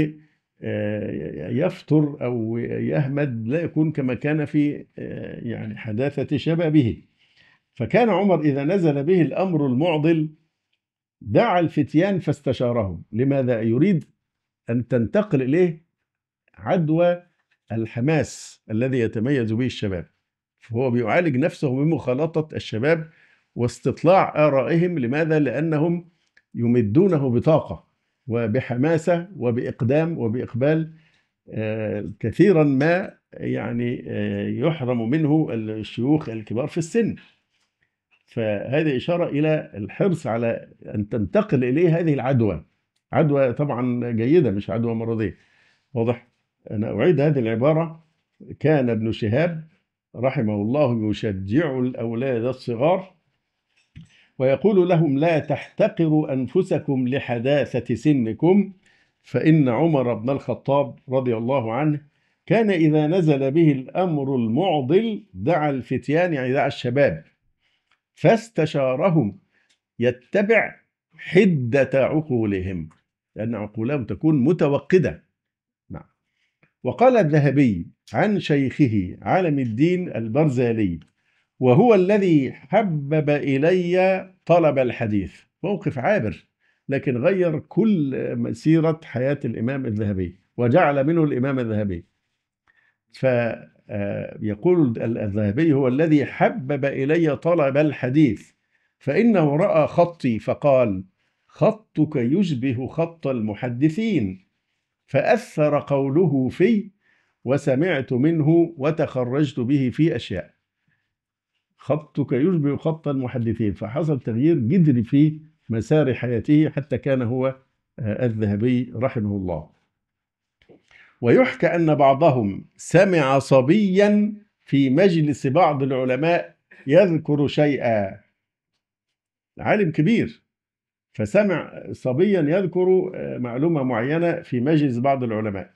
يفتر أو يهمد، لا يكون كما كان في حداثة شبابه. فكان عمر إذا نزل به الأمر المعضل دعا الفتيان فاستشارهم. لماذا؟ يريد أن تنتقل إليه عدوى الحماس الذي يتميز به الشباب، فهو بيعالج نفسه بمخالطة الشباب واستطلاع آرائهم. لماذا؟ لأنهم يمدونه بطاقة وبحماسة وبإقدام وبإقبال كثيرا ما يحرم منه الشيوخ الكبار في السن. فهذه إشارة إلى الحرص على أن تنتقل إليه هذه العدوى، عدوى طبعا جيدة مش عدوى مرضية. واضح؟ أنا أعيد هذه العبارة: كان ابن شهاب رحمه الله يشجع الأولاد الصغار ويقول لهم: لا تحتقروا أنفسكم لحداثة سنكم، فإن عمر بن الخطاب رضي الله عنه كان إذا نزل به الأمر المعضل دعا الفتيان، دعا الشباب فاستشارهم يتبع حدة عقولهم، لأن عقولهم تكون متوقدة. نعم. وقال الذهبي عن شيخه علم الدين البرزالي: وهو الذي حبب إلي طلب الحديث. موقف عابر لكن غير كل مسيرة حياة الإمام الذهبي وجعل منه الإمام الذهبي. فيقول الذهبي: هو الذي حبب إلي طلب الحديث، فإنه رأى خطي فقال: خطك يشبه خط المحدثين، فأثر قوله في وسمعت منه وتخرجت به في أشياء. خطك يشبه خط المحدثين، فحصل تغيير جذري في مسار حياته حتى كان هو الذهبي رحمه الله. ويحكى أن بعضهم سمع صبيا في مجلس بعض العلماء يذكر شيئا، عالم كبير، فسمع صبيا يذكر معلومة معينة في مجلس بعض العلماء،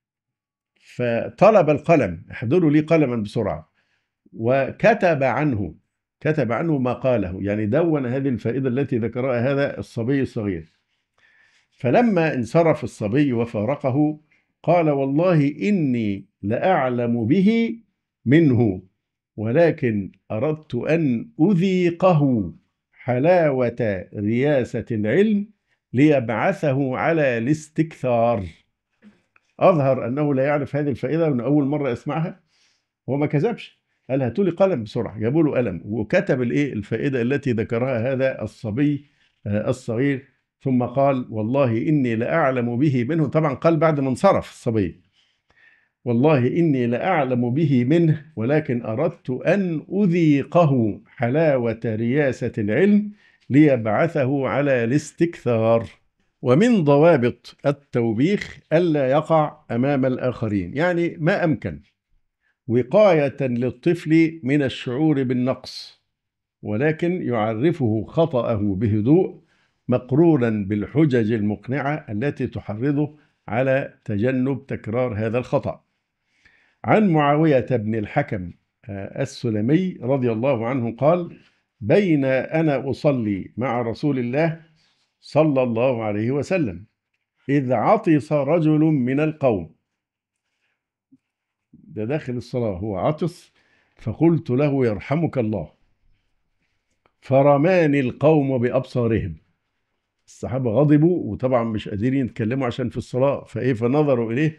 فطلب القلم، احضروا لي قلما بسرعة، وكتب عنه، كتب عنه ما قاله، يعني دون هذه الفائدة التي ذكرها هذا الصبي الصغير. فلما انصرف الصبي وفارقه قال: والله إني لأعلم به منه، ولكن أردت أن أذيقه حلاوة رياسة العلم ليبعثه على الاستكثار. أظهر أنه لا يعرف هذه الفائدة من أول مرة يسمعها، هو ما كذبش، قال هاتوا لي قلم بسرعة، جابوا له قلم وكتب الفائدة التي ذكرها هذا الصبي الصغير، ثم قال: والله إني لأعلم به منه. طبعا قال بعد ما انصرف الصبي: والله إني لأعلم به منه، ولكن أردت أن أذيقه حلاوة رياسة العلم ليبعثه على الاستكثار. ومن ضوابط التوبيخ ألا يقع أمام الآخرين، يعني ما أمكن وقاية للطفل من الشعور بالنقص، ولكن يعرفه خطأه بهدوء مقرونا بالحجج المقنعة التي تحرضه على تجنب تكرار هذا الخطأ. عن معاوية بن الحكم السلمي رضي الله عنه قال: بين أنا أصلي مع رسول الله صلى الله عليه وسلم إذ عطس رجل من القوم، ده داخل الصلاة هو عطس، فقلت له: يرحمك الله، فرماني القوم بأبصارهم. الصحابة غضبوا وطبعا مش قادرين يتكلموا عشان في الصلاة، فنظروا إليه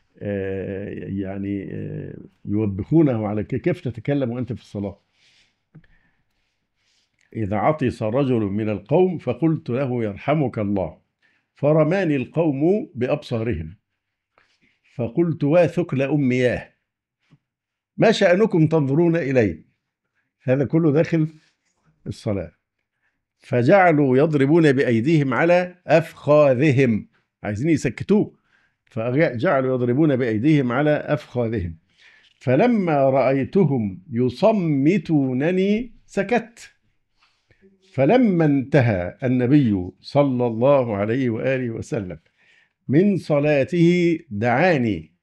يعني يوبخونه على كيف تتكلم وأنت في الصلاة. إذا عطس رجل من القوم فقلت له: يرحمك الله، فرماني القوم بأبصارهم، فقلت: واثقل أمياه، ما شأنكم تنظرون إلي؟ هذا كله داخل الصلاة. فجعلوا يضربون بأيديهم على أفخاذهم، عايزين يسكتوه، فجعلوا يضربون بأيديهم على أفخاذهم، فلما رأيتهم يصمتونني سكت. فلما انتهى النبي صلى الله عليه وآله وسلم من صلاته دعاني.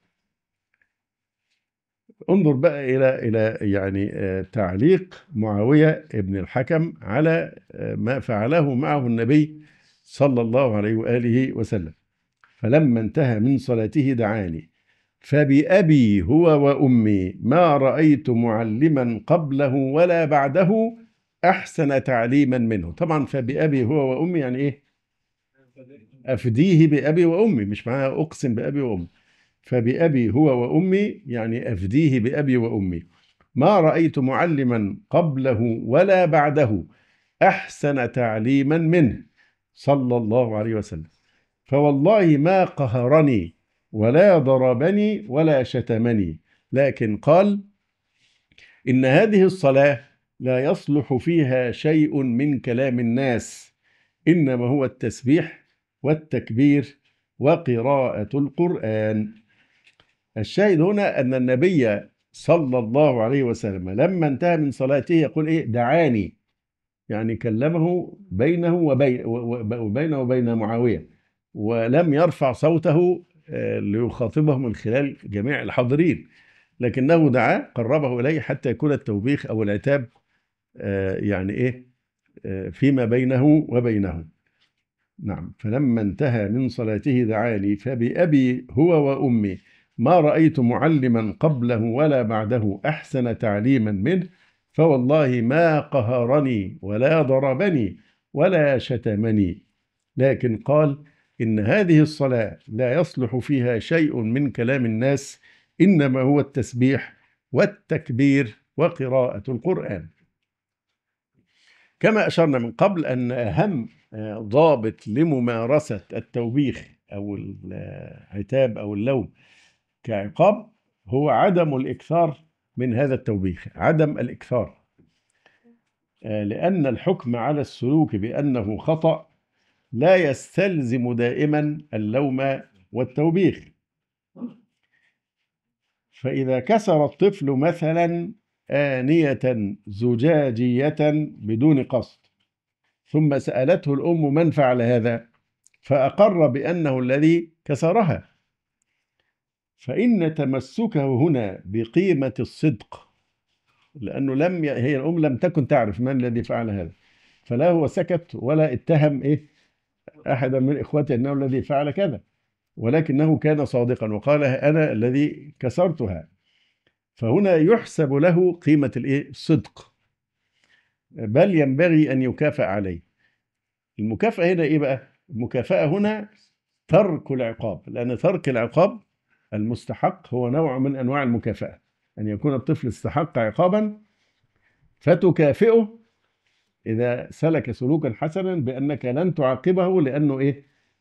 انظر بقى إلى يعني تعليق معاوية ابن الحكم على ما فعله معه النبي صلى الله عليه وآله وسلم. فلما انتهى من صلاته دعاني، فبأبي هو وأمي ما رأيت معلما قبله ولا بعده أحسن تعليما منه. طبعا فبأبي هو وأمي يعني إيه؟ أفديه بأبي وأمي، مش معناها أقسم بأبي وأمي. فبأبي هو وأمي يعني أفديه بأبي وأمي، ما رأيت معلما قبله ولا بعده أحسن تعليما منه صلى الله عليه وسلم. فوالله ما قهرني ولا ضربني ولا شتمني، لكن قال: إن هذه الصلاة لا يصلح فيها شيء من كلام الناس، إنما هو التسبيح والتكبير وقراءة القرآن. الشاهد هنا أن النبي صلى الله عليه وسلم لما انتهى من صلاته يقول إيه؟ دعاني، يعني كلمه بينه وبين معاوية، ولم يرفع صوته ليخاطبه من خلال جميع الحاضرين، لكنه دعاه قربه إليه حتى يكون التوبيخ أو العتاب يعني إيه فيما بينه وبينه. نعم. فلما انتهى من صلاته دعاني، فبأبي هو وأمي ما رأيت معلما قبله ولا بعده أحسن تعليما منه، فوالله ما قهرني ولا ضربني ولا شتمني، لكن قال: إن هذه الصلاة لا يصلح فيها شيء من كلام الناس، إنما هو التسبيح والتكبير وقراءة القرآن. كما أشرنا من قبل أن أهم ضابط لممارسة التوبيخ أو العتاب أو اللوم كعقاب هو عدم الإكثار من هذا التوبيخ، عدم الإكثار، لأن الحكم على السلوك بأنه خطأ لا يستلزم دائما اللوم والتوبيخ. فإذا كسر الطفل مثلا آنية زجاجية بدون قصد ثم سألته الأم من فعل هذا فأقر بأنه الذي كسرها، فإن تمسكه هنا بقيمة الصدق، لأنه هي الأم لم تكن تعرف من الذي فعل هذا، فلا هو سكت ولا اتهم أحدا من إخوته أنه الذي فعل كذا، ولكنه كان صادقا وقال أنا الذي كسرتها. فهنا يحسب له قيمة الصدق، بل ينبغي أن يكافئ عليه. المكافأة هنا إيه بقى؟ المكافأة هنا ترك العقاب، لأن ترك العقاب المستحق هو نوع من أنواع المكافأة، أن يكون الطفل استحق عقابا فتكافئه إذا سلك سلوكا حسنا بأنك لن تعاقبه لأنه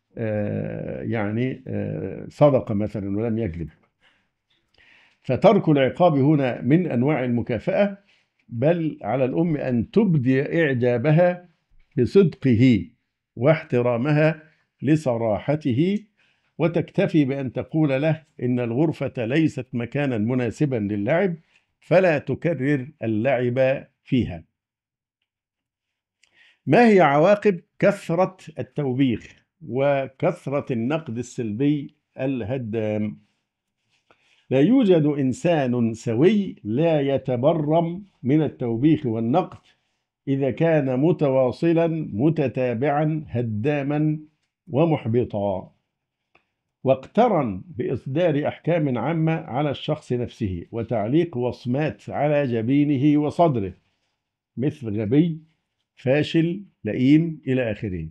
صدق مثلا ولم يكذب. فترك العقاب هنا من أنواع المكافأة، بل على الأم أن تبدي إعجابها بصدقه واحترامها لصراحته، وتكتفي بأن تقول له إن الغرفة ليست مكانا مناسبا للعب فلا تكرر اللعب فيها. ما هي عواقب كثرة التوبيخ وكثرة النقد السلبي الهدام؟ لا يوجد إنسان سوي لا يتبرم من التوبيخ والنقد إذا كان متواصلا متتابعا هداما ومحبطا، واقترن بإصدار أحكام عامة على الشخص نفسه وتعليق وصمات على جبينه وصدره مثل غبي، فاشل، لئيم إلى آخره.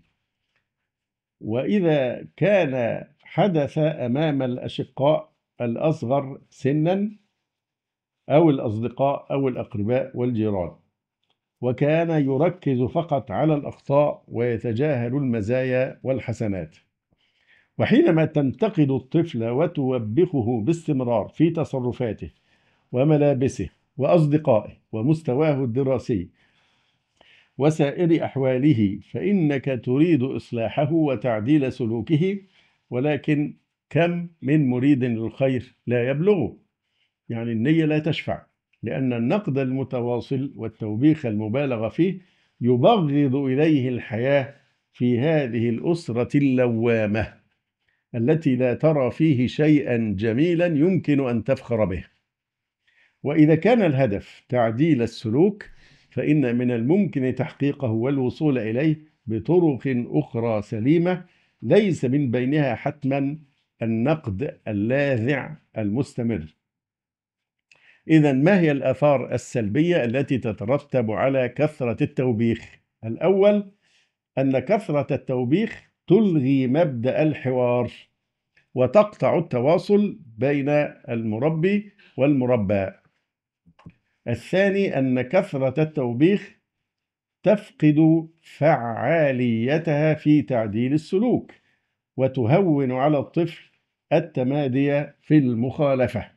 وإذا كان حدث أمام الأشقاء الأصغر سنا أو الأصدقاء أو الأقرباء والجيران، وكان يركز فقط على الأخطاء ويتجاهل المزايا والحسنات، وحينما تنتقد الطفل وتوبخه باستمرار في تصرفاته وملابسه وأصدقائه ومستواه الدراسي وسائر أحواله فإنك تريد إصلاحه وتعديل سلوكه، ولكن كم من مريد للخير لا يبلغه، يعني النية لا تشفع، لأن النقد المتواصل والتوبيخ المبالغ فيه يبغض إليه الحياة في هذه الأسرة اللوامة التي لا ترى فيه شيئا جميلا يمكن أن تفخر به. وإذا كان الهدف تعديل السلوك فإن من الممكن تحقيقه والوصول إليه بطرق أخرى سليمة ليس من بينها حتما النقد اللاذع المستمر. إذن ما هي الآثار السلبية التي تترتب على كثرة التوبيخ؟ الأول أن كثرة التوبيخ تلغي مبدأ الحوار وتقطع التواصل بين المربي والمربى. الثاني أن كثرة التوبيخ تفقد فعاليتها في تعديل السلوك وتهون على الطفل التمادي في المخالفة،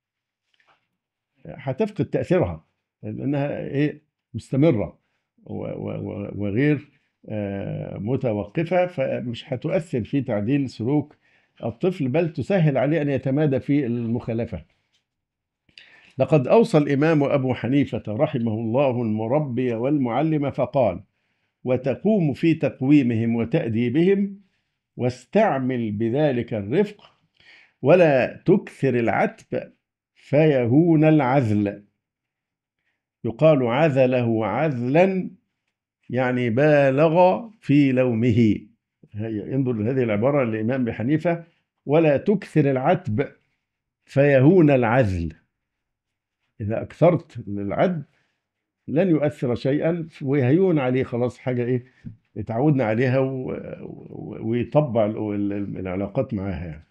هتفقد تأثيرها لأنها مستمرة وغير متوقفة، فمش هتؤثر في تعديل سلوك الطفل بل تسهل عليه أن يتمادى في المخالفة. لقد أوصى الإمام أبو حنيفة رحمه الله المربي والمعلم فقال: وتقوم في تقويمهم وتأديبهم واستعمل بذلك الرفق ولا تكثر العتب فيهون العذل. يقال عذله عذلا يعني بالغ في لومه. انظر لهذه العبارة للإمام أبي حنيفة: ولا تكثر العتب فيهون العذل. إذا أكثرت العتب لن يؤثر شيئا ويهيون عليه، خلاص حاجة اتعودنا عليها ويطبع العلاقات معها يعني.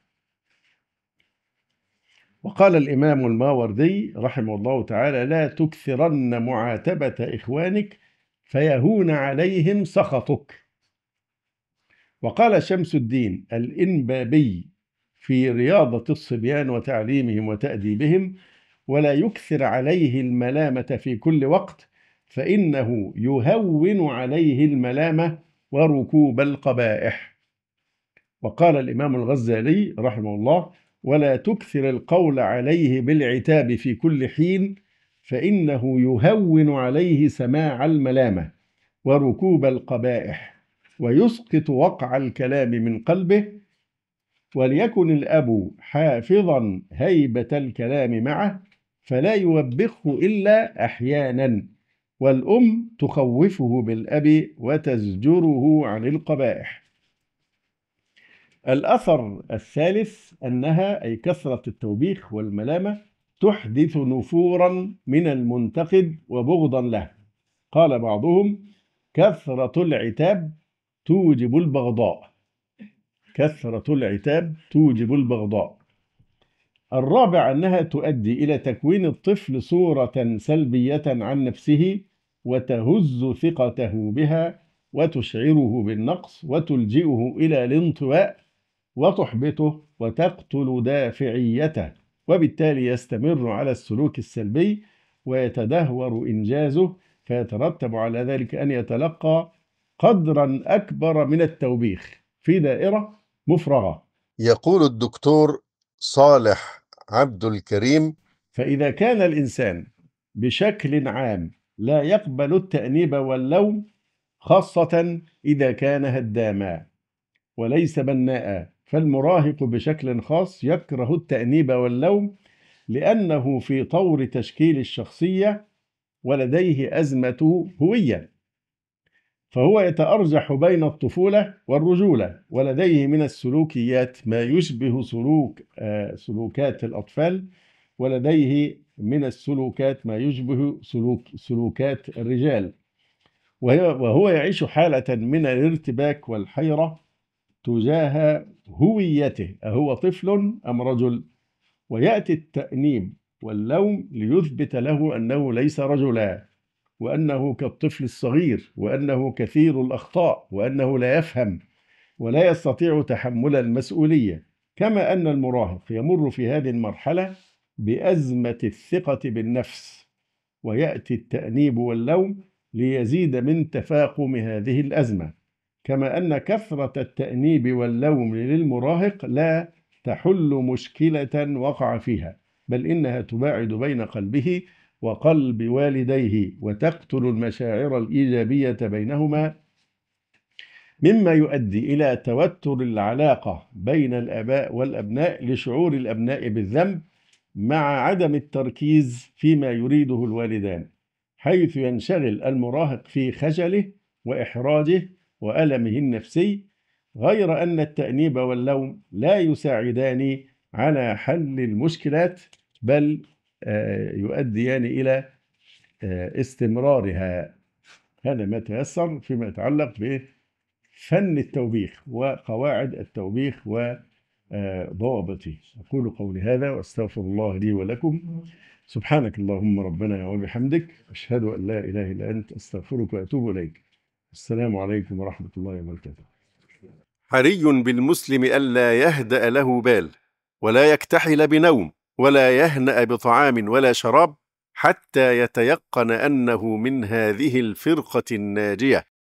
وقال الإمام الماوردي رحمه الله تعالى: لا تكثرن معاتبة إخوانك فيهون عليهم سخطك. وقال شمس الدين الإنبابي في رياضة الصبيان وتعليمهم وتأديبهم: ولا يكثر عليه الملامة في كل وقت، فإنه يهون عليه الملامة وركوب القبائح. وقال الإمام الغزالي رحمه الله: ولا تكثر القول عليه بالعتاب في كل حين، فإنه يهون عليه سماع الملامة وركوب القبائح، ويسقط وقع الكلام من قلبه. وليكن الأب حافظا هيبة الكلام معه، فلا يوبخه إلا أحيانا، والأم تخوفه بالأب وتزجره عن القبائح. الأثر الثالث أنها أي كثرة التوبيخ والملامة تحدث نفورا من المنتقد وبغضا له. قال بعضهم: كثرة العتاب توجب البغضاء. كثرة العتاب توجب البغضاء. الرابع أنها تؤدي إلى تكوين الطفل صورة سلبية عن نفسه، وتهز ثقته بها، وتشعره بالنقص، وتلجئه إلى الانطواء، وتحبطه، وتقتل دافعيته، وبالتالي يستمر على السلوك السلبي ويتدهور إنجازه، فيترتب على ذلك أن يتلقى قدرا أكبر من التوبيخ في دائرة مفرغة. يقول الدكتور صالح عبد الكريم: فإذا كان الإنسان بشكل عام لا يقبل التأنيب واللوم، خاصة إذا كان هداما وليس بناء، فالمراهق بشكل خاص يكره التأنيب واللوم، لأنه في طور تشكيل الشخصية ولديه أزمة هوية، فهو يتأرجح بين الطفولة والرجولة، ولديه من السلوكيات ما يشبه سلوكات الأطفال، ولديه من السلوكات ما يشبه سلوكات الرجال، وهو يعيش حالة من الارتباك والحيرة تجاه هويته، أهو طفل أم رجل؟ ويأتي التأنيب واللوم ليثبت له أنه ليس رجلا، وأنه كالطفل الصغير، وأنه كثير الأخطاء، وأنه لا يفهم ولا يستطيع تحمل المسؤولية. كما أن المراهق يمر في هذه المرحلة بأزمة الثقة بالنفس، ويأتي التأنيب واللوم ليزيد من تفاقم هذه الأزمة. كما أن كثرة التأنيب واللوم للمراهق لا تحل مشكلة وقع فيها، بل إنها تباعد بين قلبه وقلب والديه، وتقتل المشاعر الإيجابية بينهما، مما يؤدي إلى توتر العلاقة بين الآباء والأبناء، لشعور الأبناء بالذنب مع عدم التركيز فيما يريده الوالدان، حيث ينشغل المراهق في خجله وإحراجه وألمه النفسي، غير أن التأنيب واللوم لا يساعدان على حل المشكلات، بل يؤديان إلى استمرارها. هذا ما تيسر فيما يتعلق بفن التوبيخ وقواعد التوبيخ وضوابطه. أقول قولي هذا وأستغفر الله لي ولكم. سبحانك اللهم ربنا وبحمدك، أشهد أن لا إله إلا أنت، أستغفرك وأتوب إليك. السلام عليكم ورحمة الله وبركاته. حري بالمسلم ألا يهدأ له بال، ولا يكتحل بنوم، ولا يهنأ بطعام ولا شراب، حتى يتيقن أنه من هذه الفرقة الناجية.